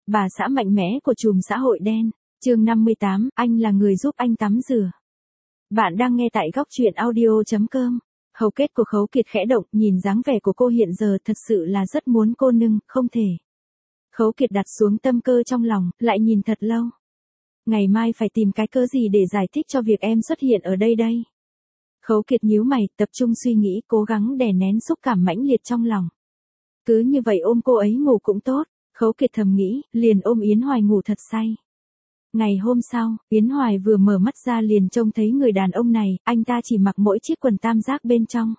bà xã mạnh mẽ của chùm xã hội đen. Chương 58, anh là người giúp anh tắm rửa. Bạn đang nghe tại góc truyện audio.com. Hầu kết của Khấu Kiệt khẽ động, nhìn dáng vẻ của cô hiện giờ thật sự là rất muốn cô nâng, không thể. Khấu Kiệt đặt xuống tâm cơ trong lòng, lại nhìn thật lâu. Ngày mai phải tìm cái cớ gì để giải thích cho việc em xuất hiện ở đây đây. Khấu Kiệt nhíu mày, tập trung suy nghĩ, cố gắng đè nén xúc cảm mãnh liệt trong lòng. Cứ như vậy ôm cô ấy ngủ cũng tốt, Khấu Kiệt thầm nghĩ, liền ôm Yến Hoài ngủ thật say. Ngày hôm sau, Yến Hoài vừa mở mắt ra liền trông thấy người đàn ông này, anh ta chỉ mặc mỗi chiếc quần tam giác bên trong.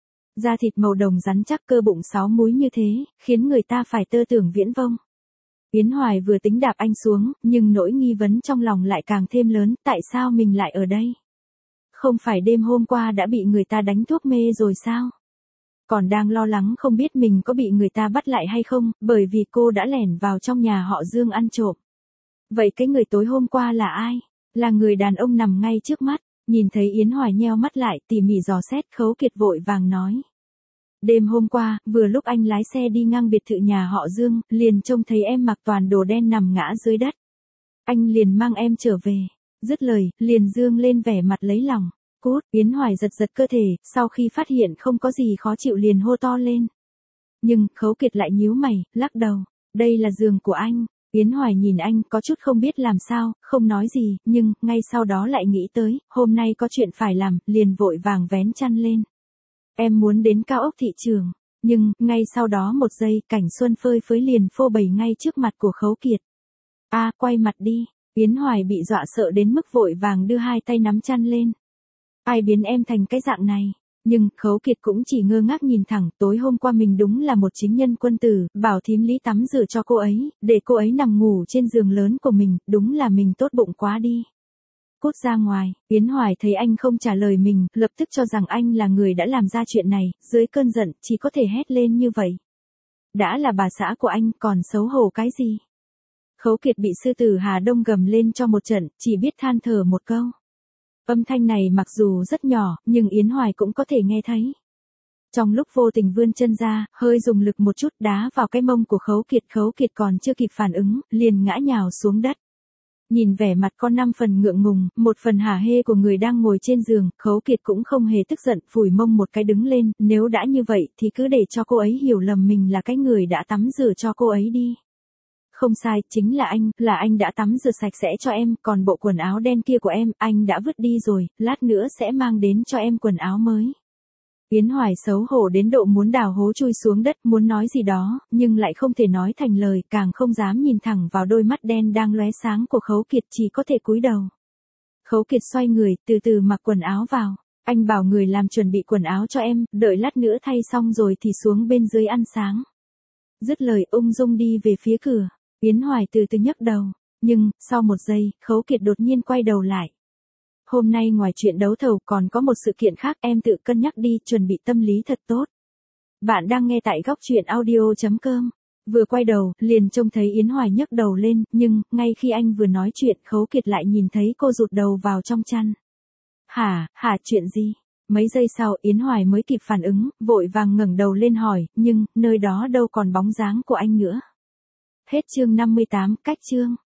Da thịt màu đồng rắn chắc, cơ bụng 6 múi như thế, khiến người ta phải tơ tưởng viễn vông. Yến Hoài vừa tính đạp anh xuống, nhưng nỗi nghi vấn trong lòng lại càng thêm lớn, tại sao mình lại ở đây? Không phải đêm hôm qua đã bị người ta đánh thuốc mê rồi sao? Còn đang lo lắng không biết mình có bị người ta bắt lại hay không, bởi vì cô đã lẻn vào trong nhà họ Dương ăn trộm. Vậy cái người tối hôm qua là ai? Là người đàn ông nằm ngay trước mắt. Nhìn thấy Yến Hoài nheo mắt lại, tỉ mỉ dò xét, Khấu Kiệt vội vàng nói. Đêm hôm qua, vừa lúc anh lái xe đi ngang biệt thự nhà họ Dương, liền trông thấy em mặc toàn đồ đen nằm ngã dưới đất. Anh liền mang em trở về. Dứt lời, liền dương lên vẻ mặt lấy lòng. Cút, Yến Hoài giật giật cơ thể, sau khi phát hiện không có gì khó chịu liền hô to lên. Nhưng, Khấu Kiệt lại nhíu mày, lắc đầu. Đây là giường của anh. Yến Hoài nhìn anh có chút không biết làm sao, không nói gì, nhưng, ngay sau đó lại nghĩ tới, hôm nay có chuyện phải làm, liền vội vàng vén chăn lên. Em muốn đến cao ốc thị trường, nhưng, ngay sau đó một giây, cảnh xuân phơi phới liền phô bày ngay trước mặt của Khấu Kiệt. Quay mặt đi, Yến Hoài bị dọa sợ đến mức vội vàng đưa hai tay nắm chăn lên. Ai biến em thành cái dạng này? Nhưng, Khấu Kiệt cũng chỉ ngơ ngác nhìn thẳng, tối hôm qua mình đúng là một chính nhân quân tử, bảo thím Lý tắm rửa cho cô ấy, để cô ấy nằm ngủ trên giường lớn của mình, đúng là mình tốt bụng quá đi. Cút ra ngoài, Yến Hoài thấy anh không trả lời mình, lập tức cho rằng anh là người đã làm ra chuyện này, dưới cơn giận, chỉ có thể hét lên như vậy. Đã là bà xã của anh, còn xấu hổ cái gì? Khấu Kiệt bị sư tử Hà Đông gầm lên cho một trận, chỉ biết than thở một câu. Âm thanh này mặc dù rất nhỏ, nhưng Yến Hoài cũng có thể nghe thấy. Trong lúc vô tình vươn chân ra, hơi dùng lực một chút đá vào cái mông của Khấu Kiệt còn chưa kịp phản ứng, liền ngã nhào xuống đất. Nhìn vẻ mặt có 5 phần ngượng ngùng, 1 phần hả hê của người đang ngồi trên giường, Khấu Kiệt cũng không hề tức giận, phủi mông một cái đứng lên, nếu đã như vậy thì cứ để cho cô ấy hiểu lầm mình là cái người đã tắm rửa cho cô ấy đi. Không sai, chính là anh đã tắm rửa sạch sẽ cho em, còn bộ quần áo đen kia của em, anh đã vứt đi rồi, lát nữa sẽ mang đến cho em quần áo mới. Yến Hoài xấu hổ đến độ muốn đào hố chui xuống đất, muốn nói gì đó, nhưng lại không thể nói thành lời, càng không dám nhìn thẳng vào đôi mắt đen đang lóe sáng của Khấu Kiệt, chỉ có thể cúi đầu. Khấu Kiệt xoay người, từ từ mặc quần áo vào. Anh bảo người làm chuẩn bị quần áo cho em, đợi lát nữa thay xong rồi thì xuống bên dưới ăn sáng. Dứt lời ung dung đi về phía cửa. Yến Hoài từ từ nhấc đầu, nhưng, sau một giây, Khấu Kiệt đột nhiên quay đầu lại. Hôm nay ngoài chuyện đấu thầu còn có một sự kiện khác, em tự cân nhắc đi, chuẩn bị tâm lý thật tốt. Bạn đang nghe tại góc truyện audio.com. Vừa quay đầu, liền trông thấy Yến Hoài nhấc đầu lên, nhưng, ngay khi anh vừa nói chuyện, Khấu Kiệt lại nhìn thấy cô rụt đầu vào trong chăn. Hả, chuyện gì? Mấy giây sau, Yến Hoài mới kịp phản ứng, vội vàng ngẩng đầu lên hỏi, nhưng, nơi đó đâu còn bóng dáng của anh nữa. Hết chương 58, cách chương.